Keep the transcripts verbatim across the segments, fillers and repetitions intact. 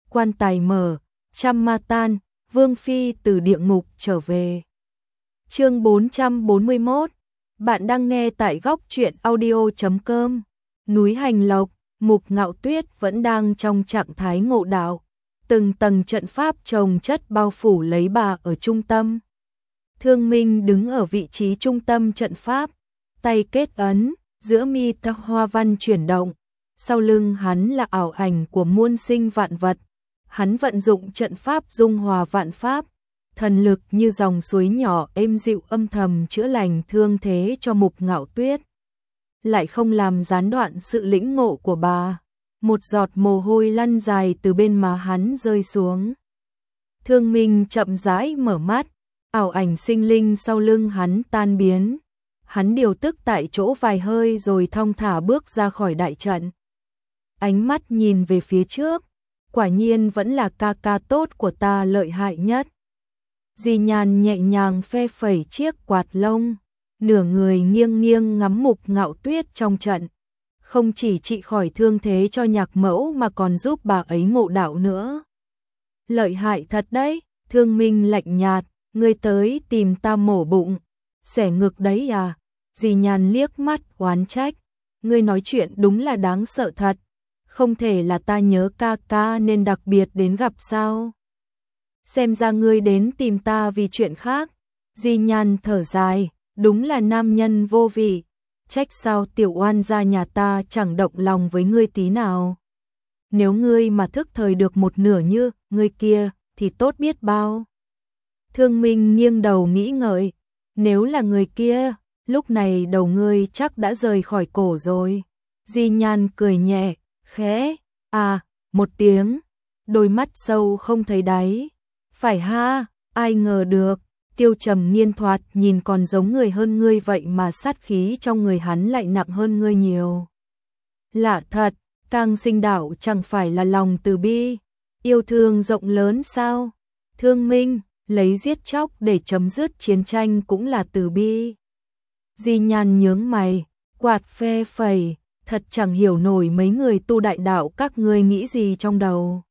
quan tài mở, trăm ma tan, Vương Phi từ địa ngục trở về. Chương bốn trăm bốn mươi mốt. Bạn đang nghe tại góc truyện audio chấm com. Núi Hành Lộc, Mục Ngạo Tuyết vẫn đang trong trạng thái ngộ đạo. Từng tầng trận pháp chồng chất bao phủ lấy bà ở trung tâm. Thương Minh đứng ở vị trí trung tâm trận pháp, tay kết ấn, giữa mi tâm hoa văn chuyển động. Sau lưng hắn là ảo ảnh của muôn sinh vạn vật. Hắn vận dụng trận pháp dung hòa vạn pháp, thần lực như dòng suối nhỏ êm dịu âm thầm chữa lành thương thế cho Mục Ngạo Tuyết. Lại không làm gián đoạn sự lĩnh ngộ của bà. Một giọt mồ hôi lăn dài từ bên má hắn rơi xuống. Thương Minh chậm rãi mở mắt, ảo ảnh sinh linh sau lưng hắn tan biến. Hắn điều tức tại chỗ vài hơi rồi thong thả bước ra khỏi đại trận. Ánh mắt nhìn về phía trước, quả nhiên vẫn là ca ca tốt của ta lợi hại nhất. Di Nhan nhẹ nhàng phe phẩy chiếc quạt lông, nửa người nghiêng nghiêng ngắm Mục Ngạo Tuyết trong trận. Không chỉ trị khỏi thương thế cho nhạc mẫu mà còn giúp bà ấy ngộ đạo nữa. Lợi hại thật đấy, Thương Minh lạnh nhạt, ngươi tới tìm ta mổ bụng, xẻ ngực đấy à? Di Nhan liếc mắt oán trách, ngươi nói chuyện đúng là đáng sợ thật, không thể là ta nhớ ca ca nên đặc biệt đến gặp sao? Xem ra ngươi đến tìm ta vì chuyện khác. Di Nhan thở dài, đúng là nam nhân vô vị, trách sao tiểu oan gia nhà ta chẳng động lòng với ngươi tí nào. Nếu ngươi mà thức thời được một nửa như ngươi kia thì tốt biết bao. Thương Minh nghiêng đầu nghĩ ngợi, nếu là người kia, lúc này đầu ngươi chắc đã rời khỏi cổ rồi. Di Nhan cười nhẹ, khẽ, à, một tiếng, đôi mắt sâu không thấy đáy. Phải ha, ai ngờ được, Tiêu Trầm Nghiên thoạt nhìn còn giống người hơn ngươi vậy mà sát khí trong người hắn lại nặng hơn ngươi nhiều. Lạ thật, Càng Sinh Đạo chẳng phải là lòng từ bi, yêu thương rộng lớn sao? Thương Minh, lấy giết chóc để chấm dứt chiến tranh cũng là từ bi. Di Nhan nhướng mày, quạt phe phẩy, thật chẳng hiểu nổi mấy người tu đại đạo các ngươi nghĩ gì trong đầu.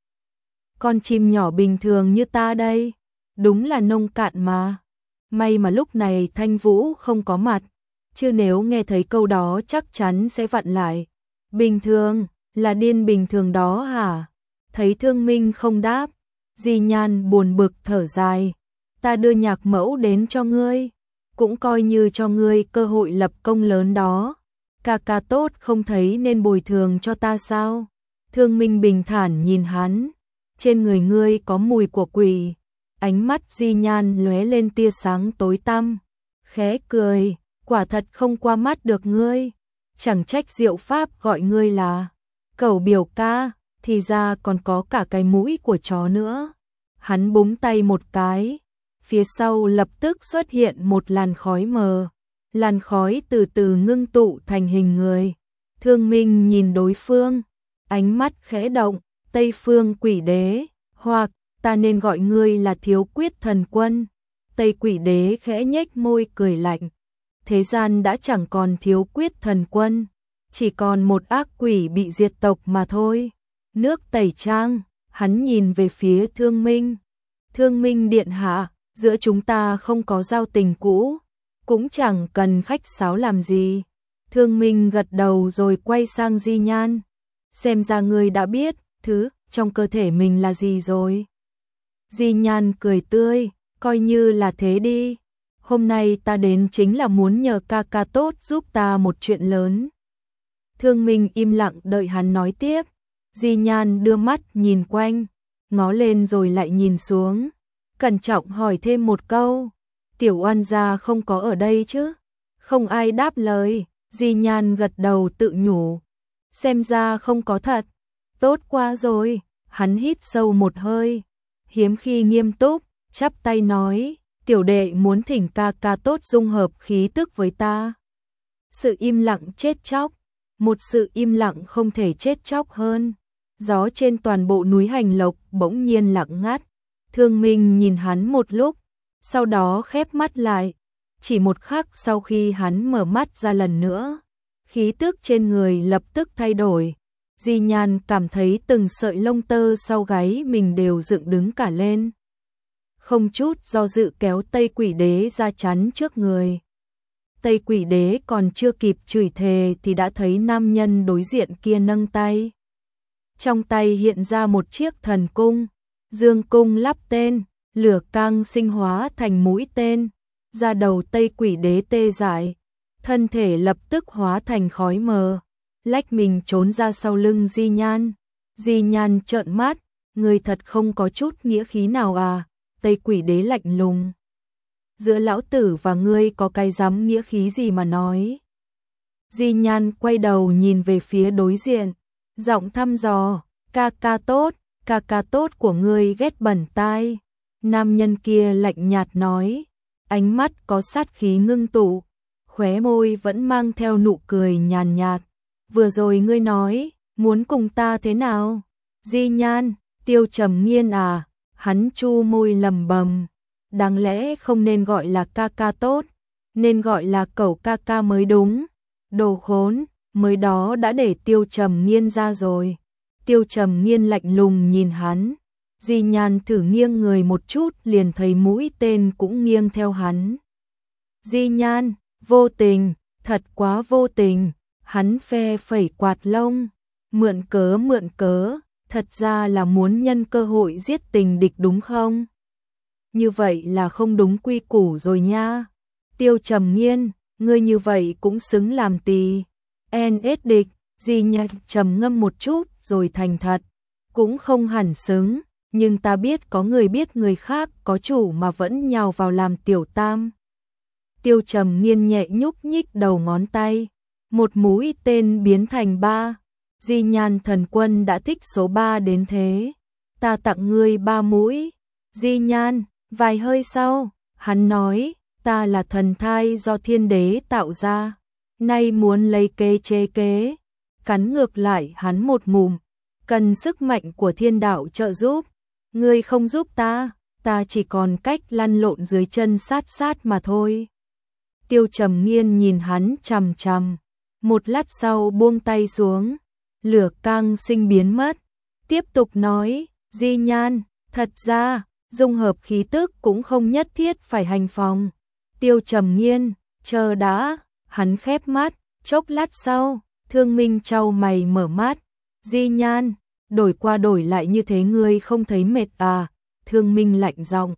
Con chim nhỏ bình thường như ta đây, đúng là nông cạn mà. May mà lúc này Thanh Vũ không có mặt, chứ nếu nghe thấy câu đó chắc chắn sẽ vặn lại. Bình thường, là điên bình thường đó hả? Thấy Thương Minh không đáp, Di Nhan buồn bực thở dài. Ta đưa nhạc mẫu đến cho ngươi, cũng coi như cho ngươi cơ hội lập công lớn đó. Ca ca tốt không thấy nên bồi thường cho ta sao? Thương Minh bình thản nhìn hắn. Trên người ngươi có mùi của quỷ. Ánh mắt Di Nhan lóe lên tia sáng tối tăm, khẽ cười, quả thật không qua mắt được ngươi. Chẳng trách Diệu Pháp gọi ngươi là Cẩu biểu ca, thì ra còn có cả cái mũi của chó nữa. Hắn búng tay một cái, phía sau lập tức xuất hiện một làn khói mờ. Làn khói từ từ ngưng tụ thành hình người. Thương Minh nhìn đối phương, ánh mắt khẽ động, Tây Phương Quỷ Đế, hoặc ta nên gọi ngươi là Thiếu Quyết Thần Quân. Tây Quỷ Đế khẽ nhếch môi cười lạnh. Thế gian đã chẳng còn Thiếu Quyết Thần Quân, chỉ còn một ác quỷ bị diệt tộc mà thôi. Nước tẩy trang, hắn nhìn về phía Thương Minh. Thương Minh điện hạ, giữa chúng ta không có giao tình cũ, cũng chẳng cần khách sáo làm gì. Thương Minh gật đầu rồi quay sang Di Nhan. Xem ra ngươi đã biết thứ trong cơ thể mình là gì rồi. Di Nhan cười tươi, coi như là thế đi. Hôm nay ta đến chính là muốn nhờ ca ca tốt giúp ta một chuyện lớn. Thương Minh im lặng đợi hắn nói tiếp. Di Nhan đưa mắt nhìn quanh, ngó lên rồi lại nhìn xuống, cẩn trọng hỏi thêm một câu. Tiểu oan gia không có ở đây chứ? Không ai đáp lời. Di Nhan gật đầu tự nhủ, xem ra không có thật. Tốt quá rồi. Hắn hít sâu một hơi, hiếm khi nghiêm túc, chắp tay nói, tiểu đệ muốn thỉnh ca ca tốt dung hợp khí tức với ta. Sự im lặng chết chóc, một sự im lặng không thể chết chóc hơn. Gió trên toàn bộ núi Hành Lộc bỗng nhiên lặng ngắt. Thương Minh nhìn hắn một lúc, sau đó khép mắt lại. Chỉ một khắc sau khi hắn mở mắt ra lần nữa, khí tức trên người lập tức thay đổi. Di Nhan cảm thấy từng sợi lông tơ sau gáy mình đều dựng đứng cả lên. Không chút do dự kéo Tây Quỷ Đế ra chắn trước người. Tây Quỷ Đế còn chưa kịp chửi thề thì đã thấy nam nhân đối diện kia nâng tay. Trong tay hiện ra một chiếc thần cung, dương cung lắp tên, lửa căng sinh hóa thành mũi tên, ra đầu Tây Quỷ Đế tê dại, thân thể lập tức hóa thành khói mờ, lách mình trốn ra sau lưng Di Nhan. Di Nhan trợn mắt, người thật không có chút nghĩa khí nào à? Tây Quỷ Đế lạnh lùng. Giữa lão tử và ngươi có cái dám nghĩa khí gì mà nói? Di Nhan quay đầu nhìn về phía đối diện, giọng thăm dò, ca ca tốt, ca ca tốt của ngươi ghét bẩn tai. Nam nhân kia lạnh nhạt nói, ánh mắt có sát khí ngưng tụ, khóe môi vẫn mang theo nụ cười nhàn nhạt. Vừa rồi ngươi nói, muốn cùng ta thế nào? Di Nhan, Tiêu Trầm Nghiên à? Hắn chu môi lầm bầm, đáng lẽ không nên gọi là ca ca tốt, nên gọi là cẩu ca ca mới đúng. Đồ khốn, mới đó đã để Tiêu Trầm Nghiên ra rồi. Tiêu Trầm Nghiên lạnh lùng nhìn hắn. Di Nhan thử nghiêng người một chút liền thấy mũi tên cũng nghiêng theo hắn. Di Nhan, vô tình, thật quá vô tình. Hắn phe phẩy quạt lông, mượn cớ mượn cớ, thật ra là muốn nhân cơ hội giết tình địch đúng không? Như vậy là không đúng quy củ rồi nha. Tiêu Trầm Nghiên, ngươi như vậy cũng xứng làm tỳ. en ét địch, Di Nhan trầm ngâm một chút rồi thành thật, cũng không hẳn xứng, nhưng ta biết có người biết người khác có chủ mà vẫn nhào vào làm tiểu tam. Tiêu Trầm Nghiên nhẹ nhúc nhích đầu ngón tay, một mũi tên biến thành ba. Di Nhan thần quân đã thích số ba đến thế, ta tặng ngươi ba mũi. Di Nhan, vài hơi sau, hắn nói, ta là thần thai do thiên đế tạo ra, nay muốn lấy kế chế kế. Cắn ngược lại hắn một ngụm, cần sức mạnh của thiên đạo trợ giúp. Ngươi không giúp ta, ta chỉ còn cách lăn lộn dưới chân sát sát mà thôi. Tiêu Trầm Nghiên nhìn hắn chằm chằm, một lát sau buông tay xuống, lửa căng sinh biến mất, tiếp tục nói, Di Nhan, thật ra, dung hợp khí tức cũng không nhất thiết phải hành phòng. Tiêu Trầm Nghiên, chờ đã, hắn khép mắt, chốc lát sau, Thương Minh chau mày mở mắt, Di Nhan, đổi qua đổi lại như thế ngươi không thấy mệt à? Thương Minh lạnh giọng.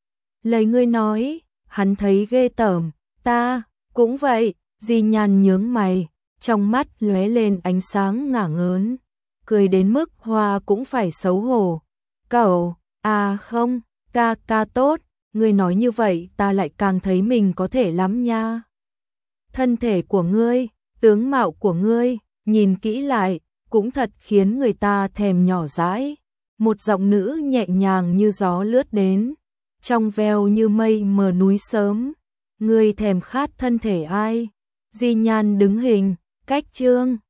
Lời ngươi nói, hắn thấy ghê tởm, ta, cũng vậy. Di Nhan nhướng mày, trong mắt lóe lên ánh sáng ngả ngớn, cười đến mức hoa cũng phải xấu hổ. Cậu, à không, ca ca tốt, ngươi nói như vậy ta lại càng thấy mình có thể lắm nha. Thân thể của ngươi, tướng mạo của ngươi, nhìn kỹ lại, cũng thật khiến người ta thèm nhỏ dãi. Một giọng nữ nhẹ nhàng như gió lướt đến, trong veo như mây mờ núi sớm. Ngươi thèm khát thân thể ai? Di Nhan đứng hình, cách chương.